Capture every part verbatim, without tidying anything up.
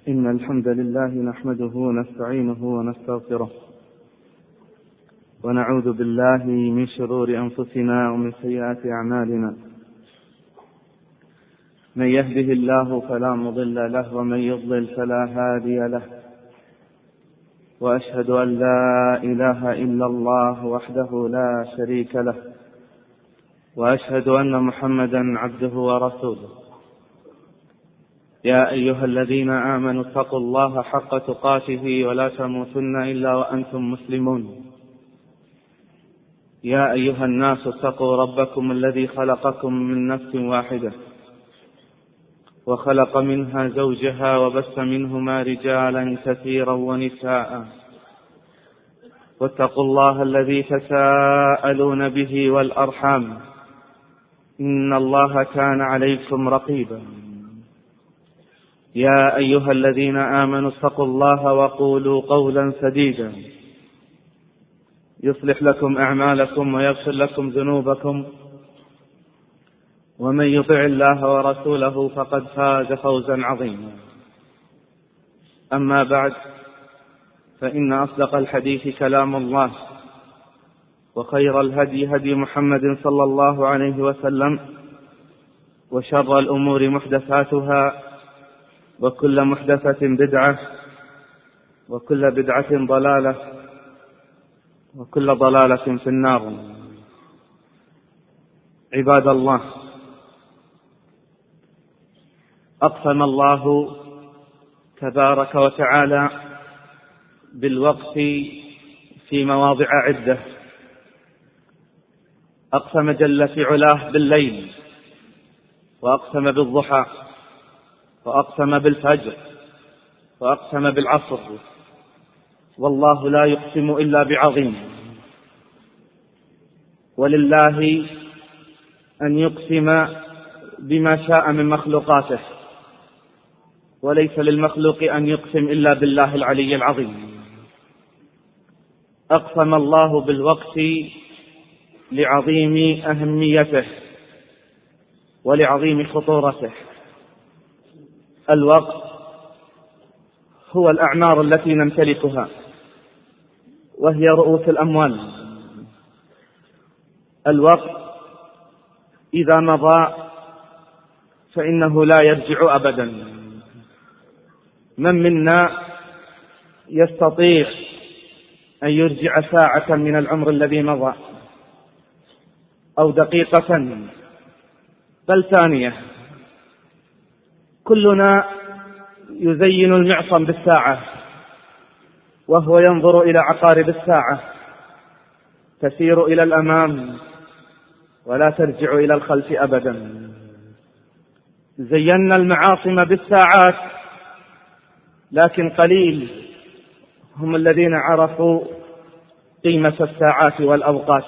إن الحمد لله نحمده ونستعينه ونستغفره ونعوذ بالله من شرور أنفسنا ومن سيئات أعمالنا. من يهده الله فلا مضل له ومن يضلل فلا هادي له، وأشهد أن لا إله إلا الله وحده لا شريك له، وأشهد أن محمدا عبده ورسوله. يا أيها الذين آمنوا اتقوا الله حق تقاته ولا تموتن إلا وأنتم مسلمون. يا أيها الناس اتقوا ربكم الذي خلقكم من نفس واحدة وخلق منها زوجها وبث منهما رجالا كثيرا ونساء، واتقوا الله الذي تساءلون به والأرحام إن الله كان عليكم رقيبا. يا أيها الذين آمنوا اتقوا الله وقولوا قولا سديدا يصلح لكم أعمالكم ويغفر لكم ذنوبكم، ومن يطع الله ورسوله فقد فاز فوزا عظيما. أما بعد، فإن أصدق الحديث كلام الله، وخير الهدي هدي محمد صلى الله عليه وسلم، وشر الأمور محدثاتها، وكل محدثة بدعة، وكل بدعة ضلالة، وكل ضلالة في النار. عباد الله، أقسم الله تبارك وتعالى بالوقت في مواضع عدة. أقسم جل في علاه بالليل، وأقسم بالضحى، وأقسم بالفجر، وأقسم بالعصر، والله لا يقسم إلا بعظيم. ولله أن يقسم بما شاء من مخلوقاته، وليس للمخلوق أن يقسم إلا بالله العلي العظيم. أقسم الله بالوقت لعظيم أهميته ولعظيم خطورته. الوقت هو الأعمار التي نمتلكها، وهي رؤوس الأموال. الوقت إذا مضى فإنه لا يرجع أبدا. من منا يستطيع أن يرجع ساعة من العمر الذي مضى، أو دقيقة، بل ثانية؟ كلنا يزين المعصم بالساعة، وهو ينظر إلى عقارب الساعة تسير إلى الأمام ولا ترجع إلى الخلف أبدا. زينا المعاصم بالساعات، لكن قليل هم الذين عرفوا قيمة الساعات والأوقات.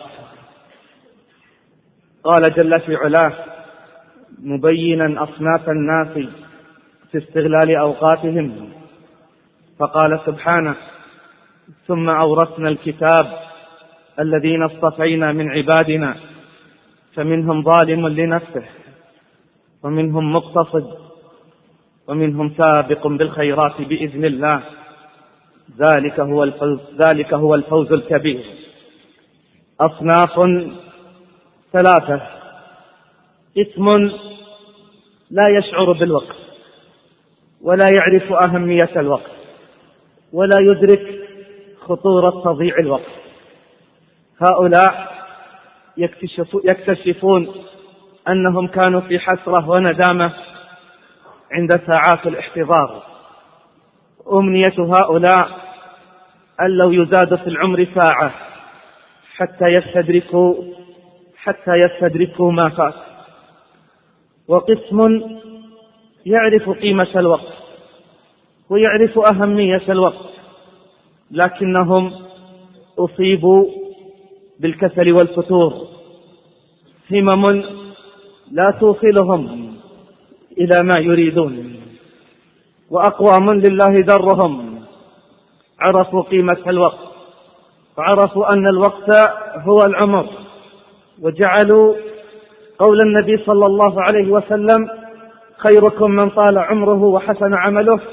قال جل في علاه مبينا أصناف الناس في استغلال أوقاتهم، فقال سبحانه: ثم أورثنا الكتاب الذين اصطفينا من عبادنا فمنهم ظالم لنفسه ومنهم مقتصد ومنهم سابق بالخيرات بإذن الله، ذلك هو الفوز, ذلك هو الفوز الكبير. أصناف ثلاثة: اسم لا يشعر بالوقت ولا يعرف أهمية الوقت ولا يدرك خطورة تضييع الوقت. هؤلاء يكتشفون أنهم كانوا في حسرة وندامة عند ساعات الاحتضار. أمنية هؤلاء أن لو يزاد في العمر ساعة حتى يستدركوا حتى يستدركوا ما فات. وقسم يعرف قيمة الوقت ويعرف أهمية الوقت، لكنهم أصيبوا بالكسل والفتور، همم لا توصلهم إلى ما يريدون. وأقوام لله درهم عرفوا قيمة الوقت، وعرفوا أن الوقت هو العمر، وجعلوا قول النبي صلى الله عليه وسلم: خيركم من طال عمره وحسن عمله،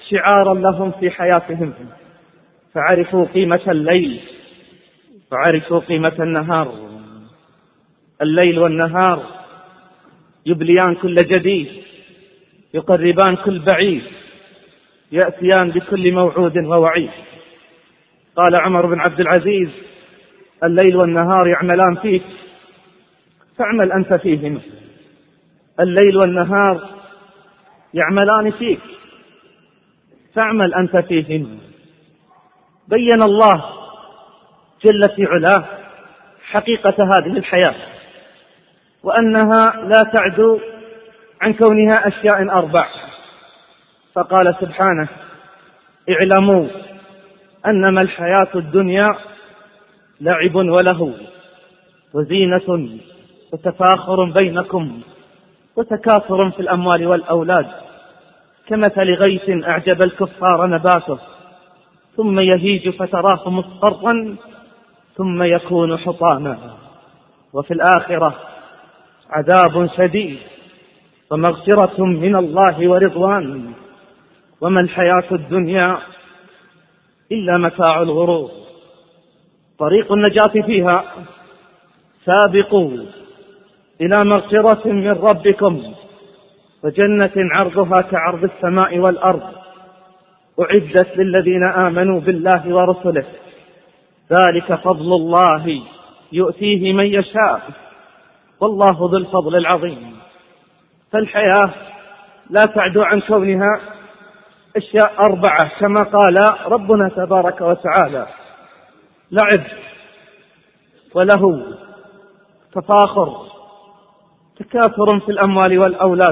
شعارا لهم في حياتهم، فعرفوا قيمة الليل وعرفوا قيمة النهار. الليل والنهار يبليان كل جديد، يقربان كل بعيد، يأتيان بكل موعود ووعيد. قال عمر بن عبد العزيز: الليل والنهار يعملان فيك فاعمل أنت فيهم. الليل والنهار يعملان فيك فاعمل أنت فيهم. بين الله جل في علاه حقيقة هذه الحياة، وأنها لا تعدو عن كونها أشياء أربع، فقال سبحانه: اعلموا أنما الحياة الدنيا لعب ولهو وزينة وتفاخر بينكم وتكاثر في الأموال والأولاد كمثل غيث أعجب الكفار نباته ثم يهيج فتراه مصفرا ثم يكون حطاما وفي الآخرة عذاب شديد ومغفرة من الله ورضوان وما الحياة الدنيا إلا متاع الغرور. طريق النجاة فيها: سابقوا إلى مغفرة من ربكم وجنة عرضها كعرض السماء والأرض أعدت للذين آمنوا بالله ورسله ذلك فضل الله يؤتيه من يشاء والله ذو الفضل العظيم. فالحياة لا تعدو عن كونها أشياء أربعة كما قال ربنا تبارك وتعالى: لعب ولهو تفاخر تكاثر في الأموال والأولاد.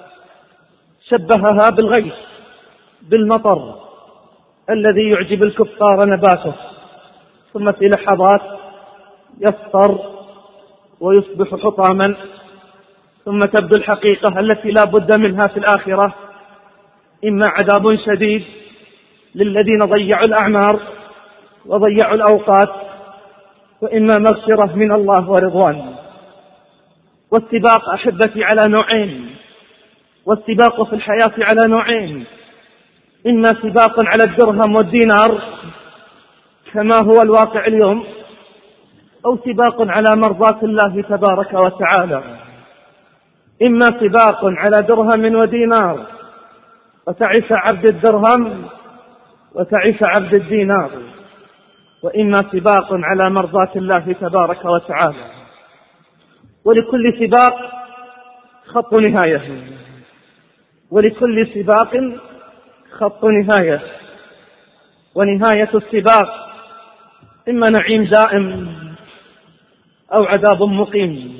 شبهها بالغيث بالمطر الذي يعجب الكفار نباته ثم في لحظات يصفر ويصبح حطاما ثم تبدو الحقيقة التي لا بد منها في الآخرة: إما عذاب شديد للذين ضيعوا الأعمار وضيعوا الأوقات، وإما مغفرة من الله ورضوان. والسباق أحبتي على نوعين، والسباق في الحياة على نوعين: إما سباق على الدرهم والدينار كما هو الواقع اليوم، أو سباق على مرضاة الله تبارك وتعالى. إما سباق على درهم ودينار وتعيش عبد الدرهم وتعيش عبد الدينار، وإما سباق على مرضاة الله تبارك وتعالى. ولكل سباق خط نهاية، ولكل سباق خط نهاية، ونهاية السباق إما نعيم دائم أو عذاب مقيم.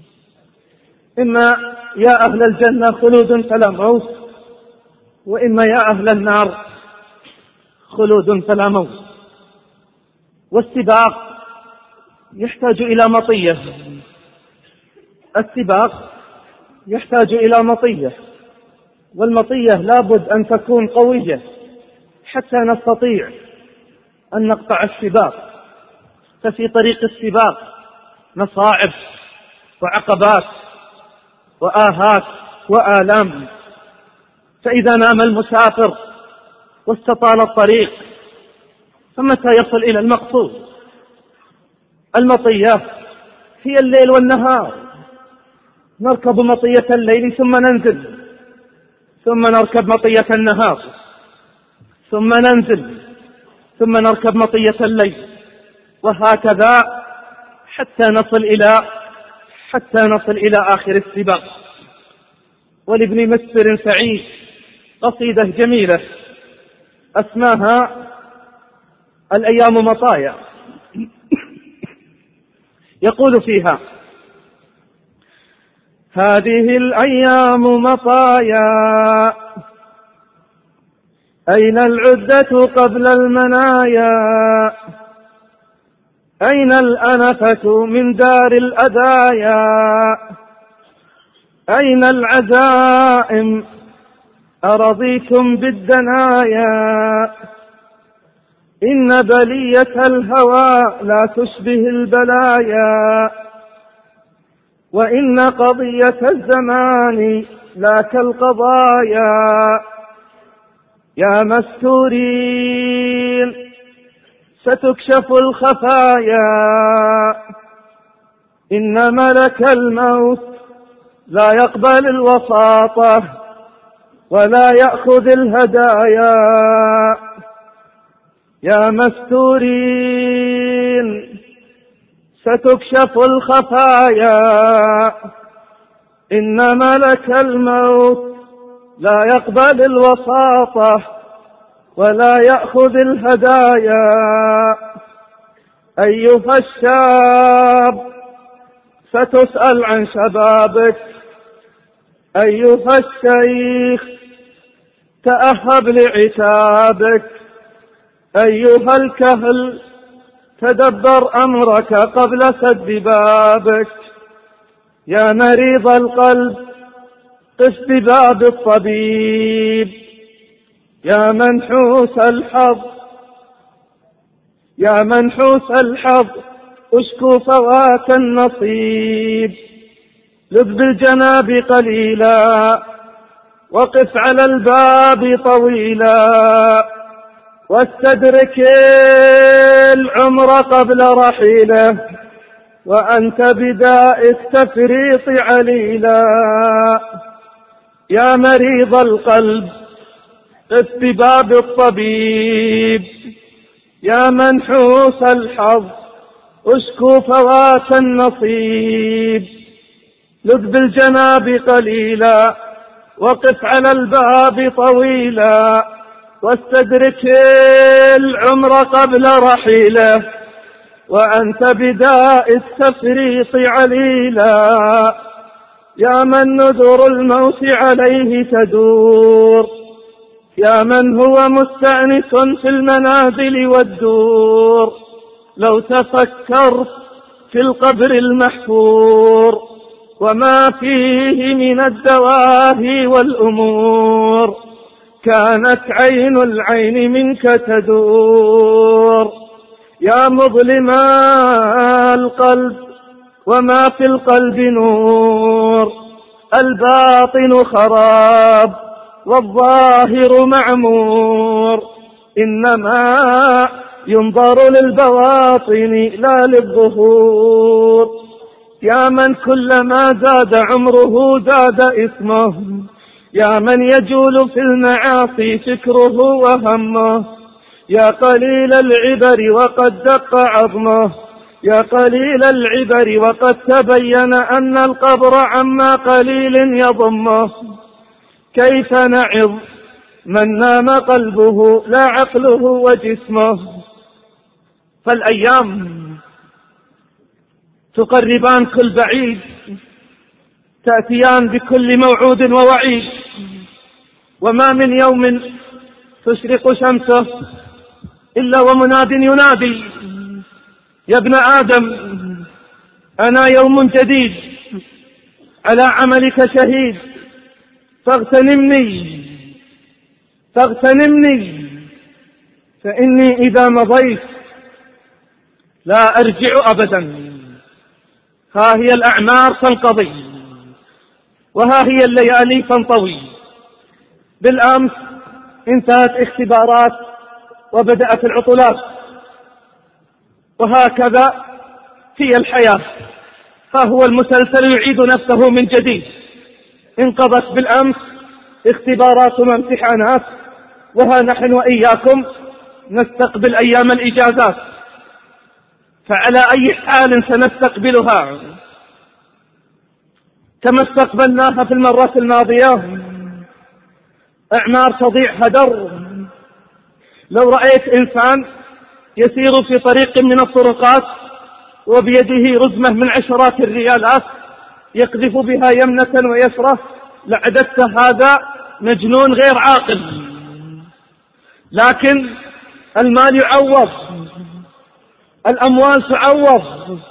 إما يا أهل الجنة خلود فلا موت، وإما يا أهل النار خلود فلا موت. والسباق يحتاج إلى مطية، السباق يحتاج إلى مطية، والمطية لابد أن تكون قوية حتى نستطيع أن نقطع السباق. ففي طريق السباق مصاعب وعقبات وآهات وآلام، فإذا نام المسافر واستطال الطريق فمتى يصل إلى المقصود؟ المطية هي الليل والنهار، نركب مطية الليل ثم ننزل، ثم نركب مطية النهار، ثم ننزل، ثم نركب مطية الليل، وهكذا حتى نصل إلى حتى نصل إلى آخر السباق. ولابن مسفر سعيد قصيدة جميلة أسماها الأيام مطايا، يقول فيها: هذه الأيام مطايا أين العدة قبل المنايا، أين الأنفة من دار الأدايا، أين العزائم أرضيكم بالدنايا، إن بلية الهوى لا تشبه البلايا، وإن قضية الزمان لا كالقضايا، يا مستورين ستكشف الخفايا، إن ملك الموت لا يقبل الوساطة ولا يأخذ الهدايا. يا مستورين ستكشف الخفايا، إن ملك الموت لا يقبل الوساطة ولا يأخذ الهدايا. أيها الشاب ستسأل عن شبابك، أيها الشيخ تأهب لعتابك، أيها الكهل تدبر أمرك قبل سد بابك. يا مريض القلب قف بباب الطبيب، يا منحوس الحظ يا منحوس الحظ اشكو فوات النصيب. لذ بالجناب قليلا وقف على الباب طويلا، واستدرك العمر قبل رحيله، وأنت بداء التفريط عليلا. يا مريض القلب قف بباب الطبيب، يا منحوس الحظ اشكو فوات النصيب. لذ بالجناب قليلا وقف على الباب طويلا، واستدرك العمر قبل رحيله، وأنت بداء التفريط عليلا. يا من نذر الموت عليه تدور، يا من هو مستأنس في المنازل والدور، لو تفكرت في القبر المحفور وما فيه من الدواهي والأمور، كانت عين العين منك تدور. يا مظلم القلب وما في القلب نور، الباطن خراب والظاهر معمور، إنما ينظر للبواطن لا للظهور. يا من كلما زاد عمره زاد إثمه، يا من يجول في المعاصي فكره وهمه، يا قليل العبر وقد دق عظمه، يا قليل العبر وقد تبين أن القبر عما قليل يضمه. كيف نعظ من نام قلبه لا عقله وجسمه؟ فالأيام تقربان كل بعيد، تأتيان بكل موعود ووعيد، وما من يوم تشرق شمسه إلا ومناد ينادي: يا ابن آدم أنا يوم جديد، على عملك شهيد، فاغتنمني فاغتنمني فإني إذا مضيت لا أرجع أبدا. ها هي الأعمار تنقضي، وها هي الليالي تنطوي. بالأمس انتهت اختبارات وبدأت العطلات، وهكذا هي الحياة. ها هو المسلسل يعيد نفسه من جديد. انقضت بالأمس اختبارات وامتحانات، وها نحن وإياكم نستقبل أيام الإجازات. فعلى أي حال سنستقبلها كما استقبلناها في المرات الماضية؟ أعمار تضيع هدر. لو رأيت إنسان يسير في طريق من الطرقات وبيده رزمة من عشرات الريالات يقذف بها يمنة ويسرة لعددت هذا مجنون غير عاقل. لكن المال يعوض، الأموال تعوض.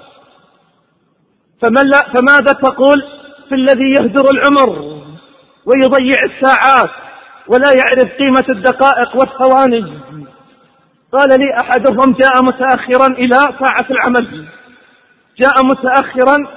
فماذا تقول في الذي يهدر العمر ويضيع الساعات ولا يعرف قيمة الدقائق والثواني؟ قال لي أحدهم: جاء متأخرا إلى ساعة العمل، جاء متأخرا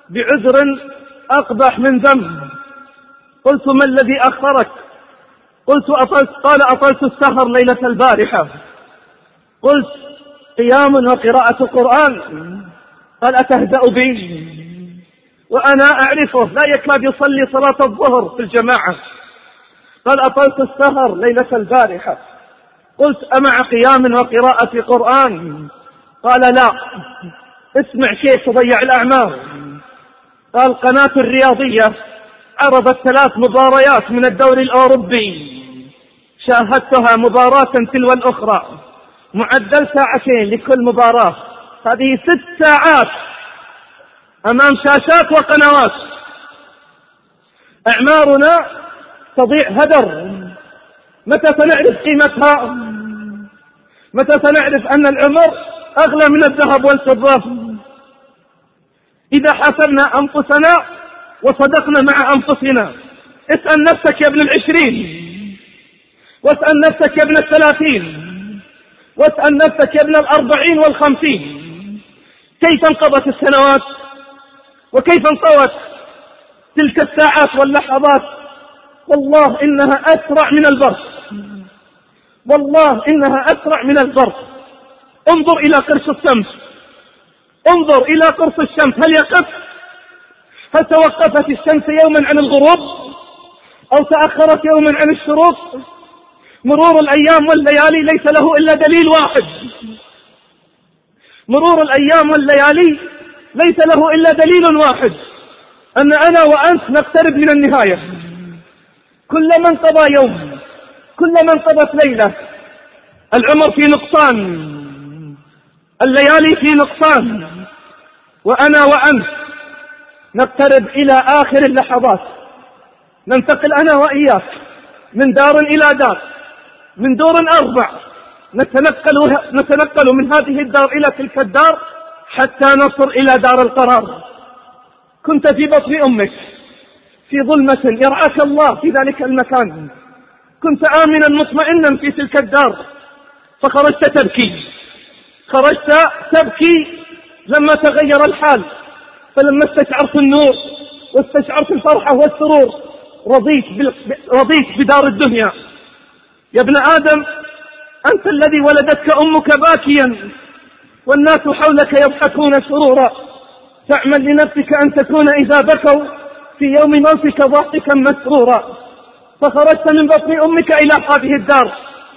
بعذر أقبح من ذنب. قلت: ما الذي أخرك؟ قلت أطلت، قال أطلت السهر ليلة البارحة. قلت قيام وقراءة قرآن. قال أتهزأ بي وأنا أعرفه لا يكاد يصلي صلاة الظهر في الجماعة. قال أطلت السهر ليلة البارحة. قلت أمع قيام وقراءة قرآن؟ قال لا. اسمع شيء تضيع الأعمار. قال قناة الرياضية عرضت ثلاث مباريات من الدوري الأوروبي، شاهدتها مباراة تلو الأخرى، معدل ساعتين لكل مباراة، هذه ست ساعات أمام شاشات وقنوات. أعمارنا تضيع هدر. متى سنعرف قيمتها؟ متى سنعرف أن العمر أغلى من الذهب والفضة؟ إذا حاسبنا أنفسنا وصدقنا مع أنفسنا. اسأل نفسك يا ابن العشرين، واسأل نفسك يا ابن الثلاثين، واسأل نفسك يا ابن الأربعين والخمسين، كيف انقضت السنوات وكيف انطوت تلك الساعات واللحظات. والله إنها أسرع من البرق، والله إنها أسرع من البرق. انظر إلى قرص الشمس، انظر إلى قرص الشمس، هل يقف؟ هل توقفت الشمس يوما عن الغروب أو تأخرت يوما عن الشروق؟ مرور الأيام والليالي ليس له إلا دليل واحد، مرور الأيام والليالي ليس له إلا دليل واحد، أن أنا وأنت نقترب من النهاية. كلما انقضى يوم، كلما انقضت ليلة، العمر في نقصان، الليالي في نقصان، وأنا وأنت نقترب إلى آخر اللحظات. ننتقل أنا وإياك من دار إلى دار، من دور أربع، نتنقل, نتنقل من هذه الدار إلى تلك الدار حتى نصل إلى دار القرار. كنت في بطن أمك في ظلمة يرعاك الله في ذلك المكان، كنت آمنا مطمئنا في تلك الدار، فخرجت تبكي، خرجت تبكي لما تغير الحال، فلما استشعرت النور واستشعرت الفرحة والسرور رضيت, رضيت بدار الدنيا. يا ابن آدم، أنت الذي ولدتك أمك باكيا والناس حولك يضحكون سرورا، تعمل لنفسك أن تكون إذا بكوا في يوم موتك ضحكا مسرورا. فخرجت من بطن أمك إلى هذه الدار،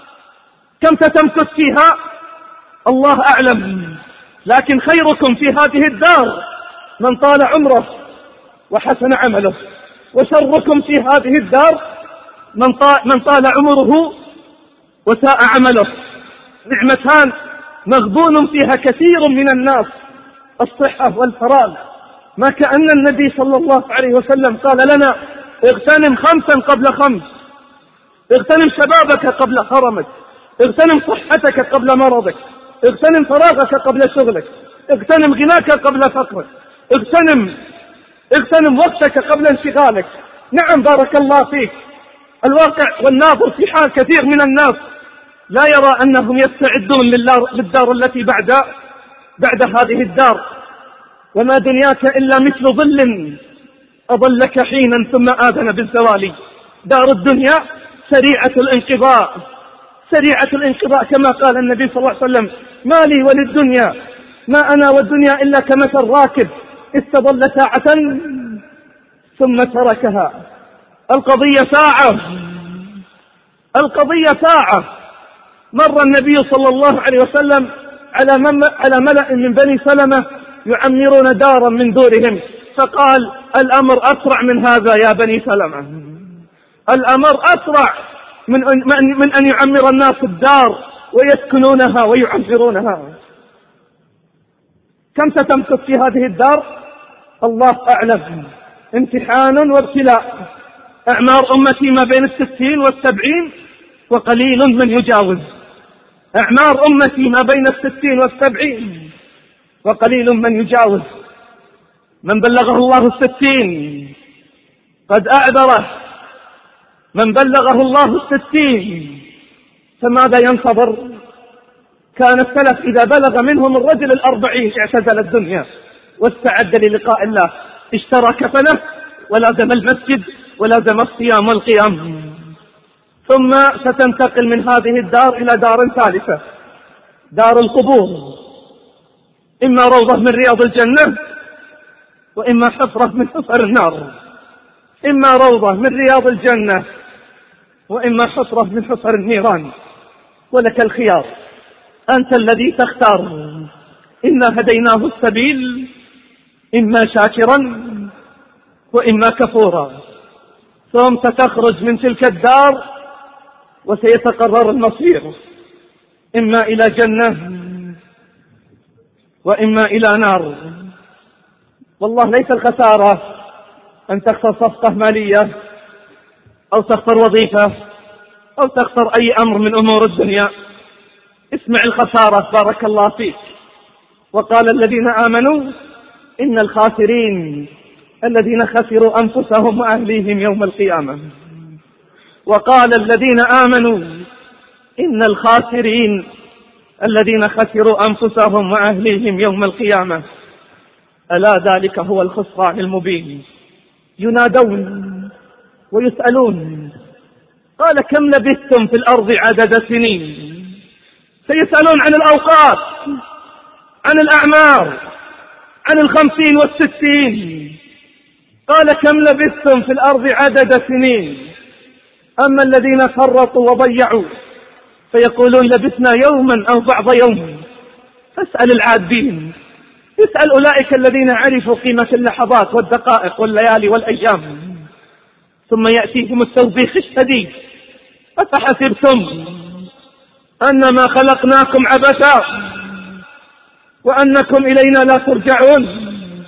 كم ستمكث فيها الله أعلم، لكن خيركم في هذه الدار من طال عمره وحسن عمله، وشركم في هذه الدار من طال, من طال عمره وساء عمله. نعمتان مغبون فيها كثير من الناس، الصحة والفراغ. ما كأن النبي صلى الله عليه وسلم قال لنا اغتنم خمسا قبل خمس، اغتنم شبابك قبل هرمك، اغتنم صحتك قبل مرضك، اغتنم فراغك قبل شغلك، اغتنم غناك قبل فقرك، اغتنم اغتنم وقتك قبل انشغالك. نعم بارك الله فيك، الواقع والناظر في حال كثير من الناس لا يرى أنهم يستعدون للدار التي بعد بعد هذه الدار. وما دنياك إلا مثل ظل أظلك حينا ثم آذن بالزوال. دار الدنيا سريعة الانقضاء، سريعة الانقضاء كما قال النبي صلى الله عليه وسلم ما لي وللدنيا، ما أنا والدنيا إلا كمثل راكب استظل ساعة ثم تركها. القضية ساعة، القضية ساعة. مر النبي صلى الله عليه وسلم على على ملأ من بني سلمة يعمرون دارا من دورهم، فقال الأمر أسرع من هذا يا بني سلمة، الأمر أسرع من من أن يعمر الناس الدار ويسكنونها ويعمرونها. كم ستمكث في هذه الدار الله أعلم. امتحان وابتلاء. أعمار أمتي ما بين الستين والسبعين وقليل من يجاوز. أعمار أمتي ما بين الستين والسبعين وقليل من يجاوز. من بلغه الله الستين قد أعذره، من بلغه الله الستين فماذا ينتظر؟ كان السلف إذا بلغ منهم الرجل الأربعين اعتزل الدنيا واستعد للقاء الله، اشترى كفنه ولازم المسجد ولازم الصيام والقيام. ثم ستنتقل من هذه الدار إلى دار ثالثة، دار القبور، إما روضة من رياض الجنة وإما حفرة من حفر النار، إما روضة من رياض الجنة وإما حفرة من حفر النيران، ولك الخيار، أنت الذي تختار. إنا هديناه السبيل، إما شاكرا وإما كفورا. ثم ستخرج من تلك الدار وسيتقرر المصير، إما إلى جنة وإما إلى نار. والله ليس الخسارة أن تخسر صفقة مالية أو تخسر وظيفة أو تخسر أي أمر من أمور الدنيا. اسمع الخسارة بارك الله فيك. وقال الذين آمنوا إن الخاسرين الذين خسروا أنفسهم وأهليهم يوم القيامة. وقال الذين آمنوا إن الخاسرين الذين خسروا أنفسهم وأهليهم يوم القيامة ألا ذلك هو الخسران المبين. ينادون ويسألون قال كم لبثتم في الأرض عدد سنين. سيسألون عن الأوقات، عن الأعمار، عن الخمسين والستين. قال كم لبثتم في الأرض عدد سنين. أما الذين فرطوا وضيعوا فيقولون لبثنا يوما أو بعض يوم. فاسأل العادين، اسأل أولئك الذين عرفوا قيمة اللحظات والدقائق والليالي والأيام. ثم يأتيهم التوبيخ الشديد. أفحسبتم أنما خلقناكم عبثا وأنكم إلينا لا ترجعون.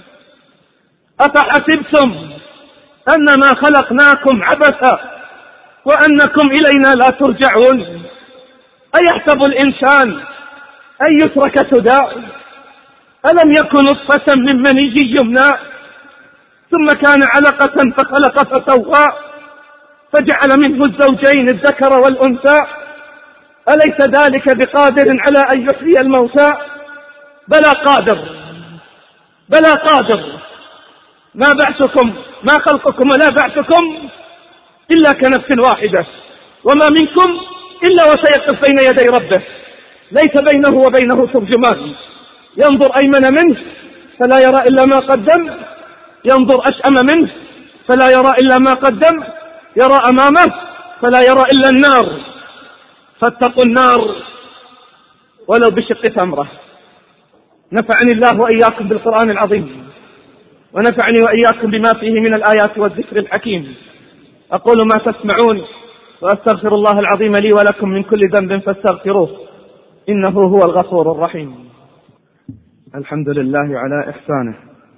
أفحسبتم أنما خلقناكم عبثا وأنكم إلينا لا ترجعون. أيحسب الإنسان أن يترك سدى؟ ألم يكن نطفة من مني يمنى ثم كان علقة فخلق فسوى فجعل منه الزوجين الذكر والأنثى. أليس ذلك بقادر على أن يحيي الموتى؟ بلى قادر، بلى قادر. ما بعثكم ما خلقكم ولا بعثكم إلا كنفس واحدة، وما منكم إلا وسيقف بين يدي ربه ليس بينه وبينه ترجمان. ينظر أيمن منه فلا يرى إلا ما قدم، ينظر أشأم منه فلا يرى إلا ما قدم، يرى أمامه فلا يرى إلا النار. فاتقوا النار ولو بشق تمرة. نفعني الله وإياكم بالقرآن العظيم، ونفعني وإياكم بما فيه من الآيات والذكر الحكيم. أقول ما تسمعون وأستغفر الله العظيم لي ولكم من كل ذنب فاستغفروه إنه هو الغفور الرحيم. الحمد لله على إحسانه،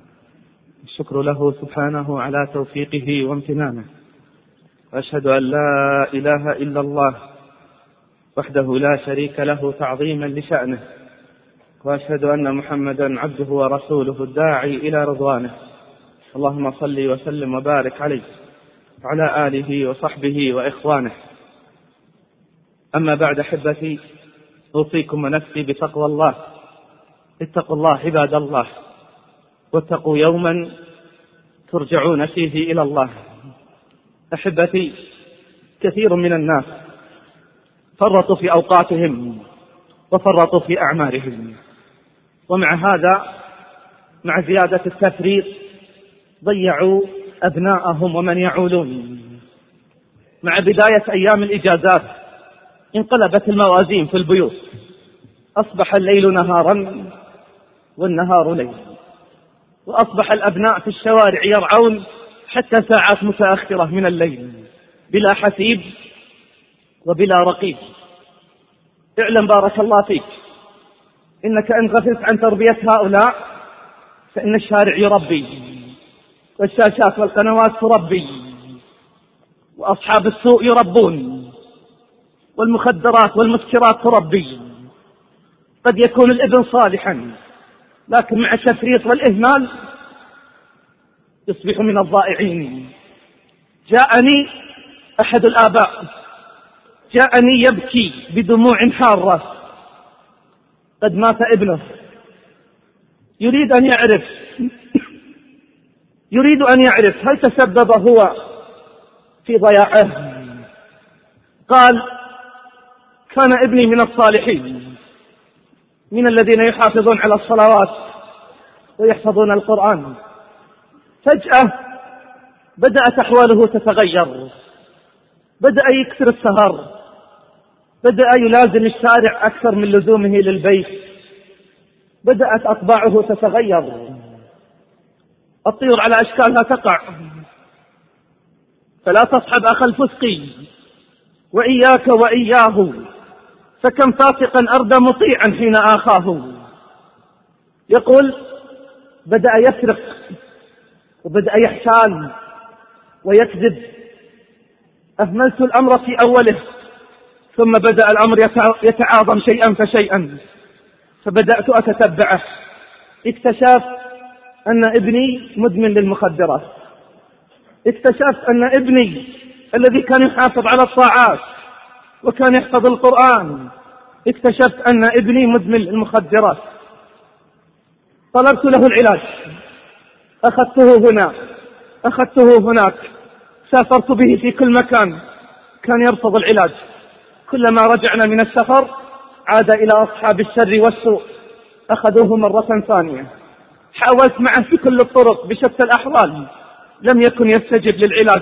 الشكر له سبحانه على توفيقه وامتنانه، وأشهد أن لا إله إلا الله وحده لا شريك له تعظيما لشأنه، وأشهد أن محمدا عبده ورسوله الداعي إلى رضوانه. اللهم صل وسلم وبارك عليه وعلى آله وصحبه وإخوانه. أما بعد أحبتي، أوصيكم ونفسي بتقوى الله. اتقوا الله عباد الله، واتقوا يوما ترجعون فيه إلى الله. أحبتي، كثير من الناس فرطوا في أوقاتهم وفرطوا في أعمارهم، ومع هذا مع زيادة التفريط ضيعوا أبناءهم ومن يعولون. مع بداية أيام الإجازات انقلبت الموازين في البيوت، أصبح الليل نهارا والنهار ليل، وأصبح الأبناء في الشوارع يرعون حتى ساعات متأخرة من الليل بلا حسيب وبلا رقيب. اعلم بارك الله فيك إنك إن غفلت عن تربية هؤلاء فإن الشارع يربي، والشاشات والقنوات تربي، وأصحاب السوء يربون، والمخدرات والمسكرات تربي. قد يكون الابن صالحا لكن مع التفريط والإهمال يصبح من الضائعين. جاءني أحد الآباء جاءني يبكي بدموع حارة، قد مات ابنه، يريد أن يعرف يريد أن يعرف هل تسبب هو في ضياعه قال: كان ابني من الصالحين، من الذين يحافظون على الصلوات ويحفظون القرآن. فجأة بدأت أحواله تتغير، بدأ يكثر السهر، بدأ يلازم الشارع أكثر من لزومه للبيت، بدأت أطباعه تتغير، الطيور على أشكالها تقع. فلا تصحب أخا الفسق وإياك وإياه، فكم فاسقا أردى مطيعا حين آخاه. يقول: بدأ يسرق وبدأ يحتال ويكذب. أهملت الأمر في أوله، ثم بدأ الأمر يتعاظم شيئا فشيئا، فبدأت أتتبعه. اكتشفت أن ابني مدمن للمخدرات، اكتشفت أن ابني الذي كان يحافظ على الطاعات وكان يحفظ القرآن، اكتشفت أن ابني مدمن للمخدرات. طلبت له العلاج، أخذته هنا، أخذته هناك، سافرت به في كل مكان، كان يرفض العلاج. كلما رجعنا من السفر عاد إلى أصحاب الشر والسوء، أخذوه مرة ثانية. حاولت معه في كل الطرق بشتى الأحوال، لم يكن يستجب للعلاج.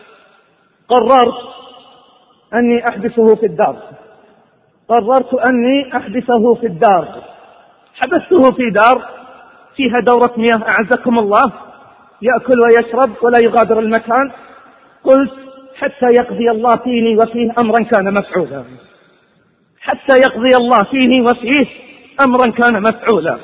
قررت أني أحبسه في الدار، قررت أني أحبسه في الدار. حبسته في دار فيها دورة مياه أعزكم الله، يأكل ويشرب ولا يغادر المكان. قلت: حتى يقضي الله فيني وفيه أمرا كان مفعولا، حتى يقضي الله فيني وفيه أمرا كان مفعولا.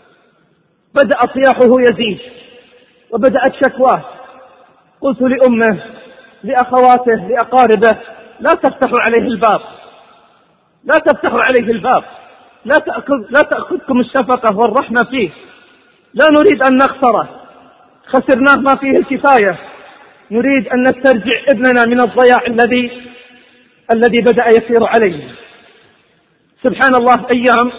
بدأ صياحه يزيد وبدأت شكواه. قلت لأمه، لأخواته، لأقاربه: لا تفتحوا عليه الباب، لا تفتحوا عليه الباب، لا تأخذ لا تأخذكم الشفقة والرحمة فيه، لا نريد أن نخسره، خسرناه ما فيه الكفاية، نريد أن نسترجع ابننا من الضياع الذي الذي بدأ يسير عليه. سبحان الله، أيام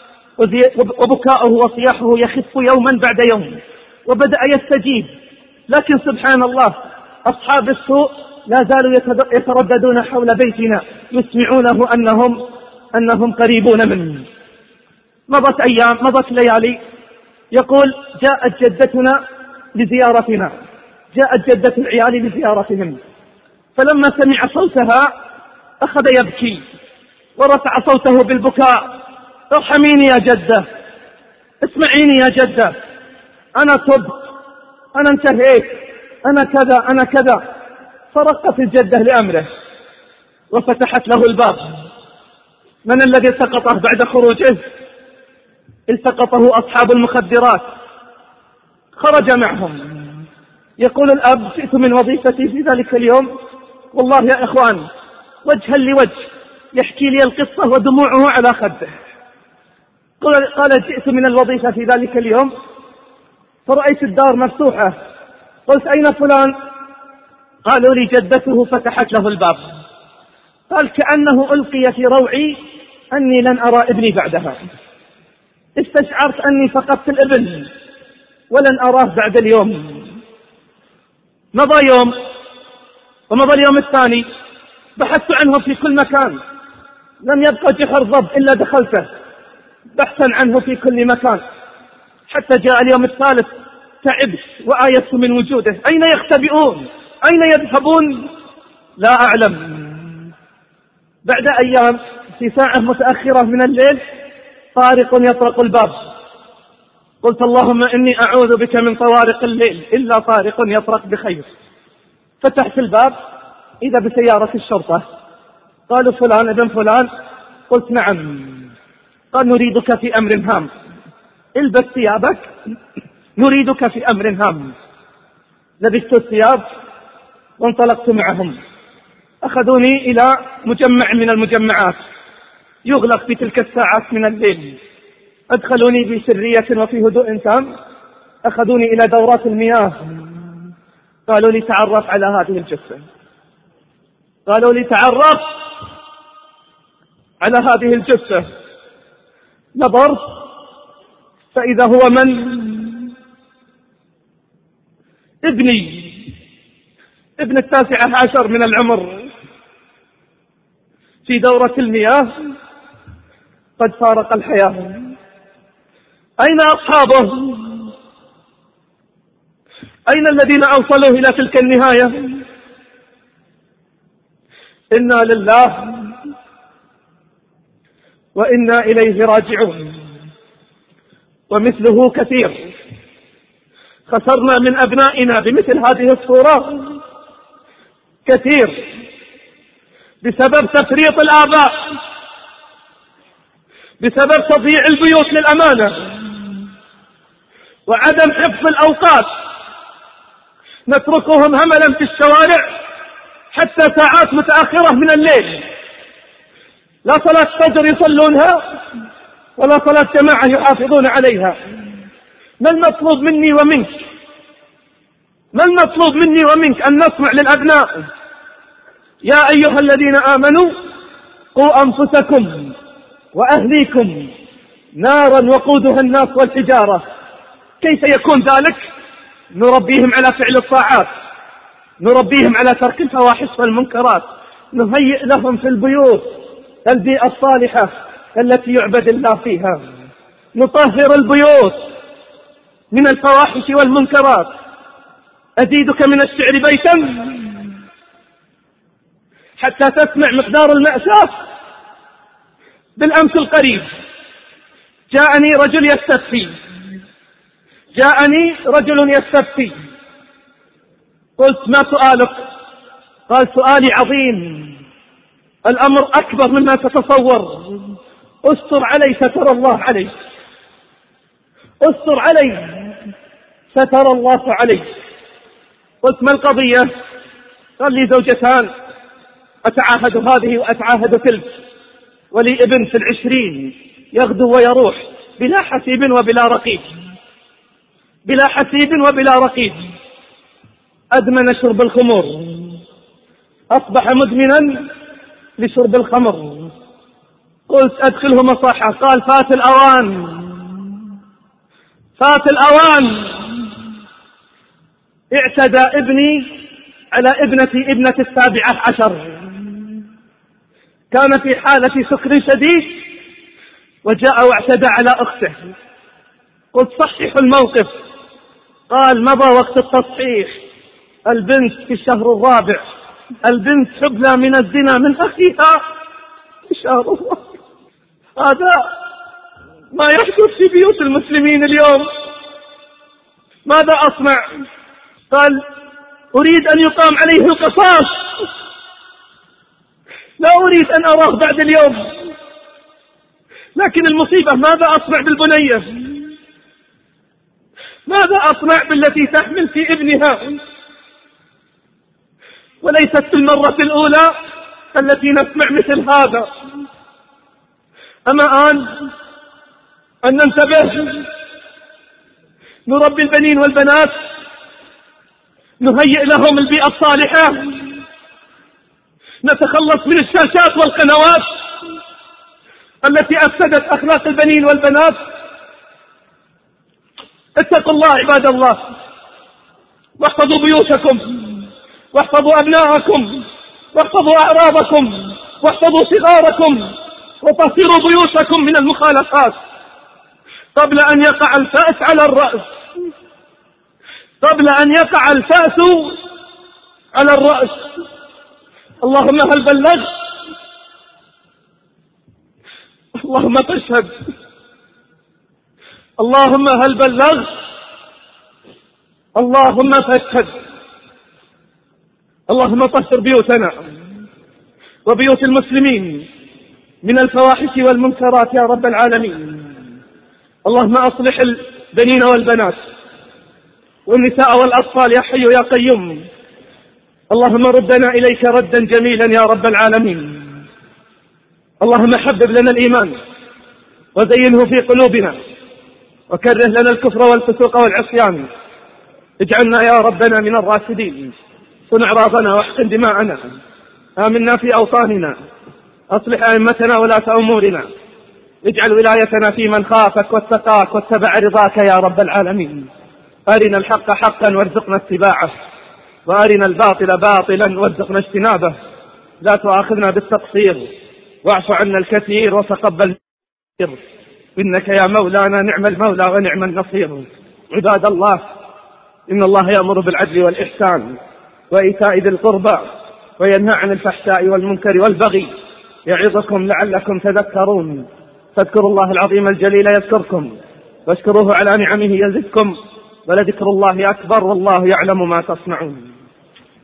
وبكاؤه وصياحه يخف يوما بعد يوم، وبدأ يستجيب. لكن سبحان الله، أصحاب السوء لا زالوا يترددون حول بيتنا، يسمعونه أنهم أنهم قريبون منه. مضت أيام، مضت ليالي. يقول: جاءت جدتنا لزيارتنا، جاءت جدة العيال لزيارتهم، فلما سمع صوتها أخذ يبكي ورفع صوته بالبكاء: ارحميني يا جدة، اسمعيني يا جدة، أنا تبت، أنا انتهيت، أنا كذا، أنا كذا. فرقت الجدة لأمره وفتحت له الباب. من الذي التقطه بعد خروجه؟ التقطه أصحاب المخدرات، خرج معهم. يقول الأب: جئت من وظيفتي في ذلك اليوم، والله يا إخوان وجها لوجه يحكي لي القصة ودموعه على خده. قال: جئت من الوظيفة في ذلك اليوم فرأيت الدار مفتوحة، قلت: أين فلان؟ قالوا لي: جدته فتحت له الباب. قال: كأنه ألقي في روعي أني لن أرى ابني بعدها، استشعرت أني فقدت الابن ولن أراه بعد اليوم. مضى يوم ومضى اليوم الثاني، بحثت عنه في كل مكان، لم يبقى جحر ضب إلا دخلته بحثا عنه في كل مكان، حتى جاء اليوم الثالث تعبت وآيست من وجوده. أين يختبئون؟ أين يذهبون؟ لا أعلم. بعد أيام في ساعة متأخرة من الليل طارق يطرق الباب. قلت: اللهم إني أعوذ بك من طوارق الليل إلا طارق يطرق بخير. فتحت الباب إذا بسيارة الشرطة. قالوا: فلان ابن فلان. قلت: نعم. قال: نريدك في أمر هام، البس ثيابك، نريدك في أمر هام. لبست الثياب وانطلقت معهم. أخذوني إلى مجمع من المجمعات يغلق في تلك الساعات من الليل. أدخلوني بسرية وفي هدوء تام، أخذوني إلى دورات المياه. قالوا لي: تعرف على هذه الجثة، قالوا لي: تعرف على هذه الجثة. نظرت فإذا هو من؟ ابني، ابن التاسعة عشر من العمر. في دورة المياه قد فارق الحياة. أين أصحابه؟ أين الذين أوصلوا إلى تلك النهاية؟ إنا لله وإنا إليه راجعون. ومثله كثير خسرنا من أبنائنا بمثل هذه الصورة كثير، بسبب تفريط الآباء، بسبب تضييع البيوت للأمانة وعدم حفظ الأوقات. نتركهم هملا في الشوارع حتى ساعات متأخرة من الليل، لا صلاة فجر يصلونها ولا صلاة جماعة يحافظون عليها. ما المطلوب مني ومنك؟ ما المطلوب مني ومنك؟ أن نسمع للأبناء. يا أيها الذين آمنوا قوا أنفسكم وأهليكم نارا وقودها الناس والحجارة. كيف يكون ذلك؟ نربيهم على فعل الطاعات، نربيهم على ترك الفواحش والمنكرات، نهيئ لهم في البيوت البيئة الصالحة التي يعبد الله فيها، نطهر البيوت من الفواحش والمنكرات. أزيدك من الشعر بيتا حتى تسمع مقدار المأساة. بالأمس القريب جاءني رجل يستفتي جاءني رجل يستفتي قلت: ما سؤالك؟ قال: سؤالي عظيم، الأمر أكبر مما تتصور، استر علي ستر الله عليك، استر علي ستر الله عليك. قلت: ما القضية؟ قال لي: زوجتان أتعاهد هذه وأتعاهد تلك، ولي ابن في العشرين يغدو ويروح بلا حسيب وبلا رقيب، بلا حسيب وبلا رقيب. أدمن شرب الخمور، أصبح مدمنا لشرب الخمر. قلت: أدخله مصحة. قال: فات الأوان، فات الأوان. اعتدى ابني على ابنتي ابنة السابعة عشر، كان في حالة سكر شديد وجاء واعتدى على أخته. قلت: صححوا الموقف. قال: مضى وقت التصحيح، البنت في الشهر الرابع، البنت حبلى من الزنا من أخيها في شهر الله. هذا ما يحدث في بيوت المسلمين اليوم. ماذا أصنع؟ قال: أريد أن يقام عليه القصاص، لا أريد أن أراه بعد اليوم. لكن المصيبة ماذا أصنع بالبنية؟ ماذا أصنع بالتي تحمل في ابنها؟ وليست في المرة الأولى التي نسمع مثل هذا. أما آن أن ننتبه، نربي البنين والبنات، نهيئ لهم البيئة الصالحة، نتخلص من الشاشات والقنوات التي أفسدت أخلاق البنين والبنات. اتقوا الله عباد الله، واحفظوا بيوتكم، واحفظوا أبناءكم، واحفظوا أعراضكم، واحفظوا صغاركم، وطهروا بيوتكم من المخالفات قبل أن يقع الفأس على الرأس، قبل أن يقع الفأس على الرأس. اللهم هل بلغت؟ اللهم تشهد. اللهم هل بلغت؟ اللهم فاشهد. اللهم طهر بيوتنا وبيوت المسلمين من الفواحش والمنكرات يا رب العالمين. اللهم أصلح البنين والبنات والنساء والأطفال يا حي يا قيوم. اللهم ردنا إليك ردا جميلا يا رب العالمين. اللهم حبب لنا الإيمان وزينه في قلوبنا، وكره لنا الكفر والفسوق والعصيان. اجعلنا يا ربنا من الراشدين. صن أعراضنا واحقن دماءنا. آمنا في أوطاننا. أصلح أئمتنا ولاة أمورنا. اجعل ولايتنا في من خافك واتقاك واتبع رضاك يا رب العالمين. أرنا الحق حقا وارزقنا اتباعه، وأرنا الباطل باطلا وارزقنا اجتنابه. لا تؤاخذنا بالتقصير واعف عنا الكثير وتقبل الكثير، إنك يا مولانا نعم المولى ونعم النصير. عباد الله، إن الله يأمر بالعدل والإحسان وإيتاء ذي القربى وينهى عن الفحشاء والمنكر والبغي، يعظكم لعلكم تذكرون. فاذكروا الله العظيم الجليل يذكركم، واشكروه على نعمه يزدكم، ولذكر الله أكبر والله يعلم ما تصنعون.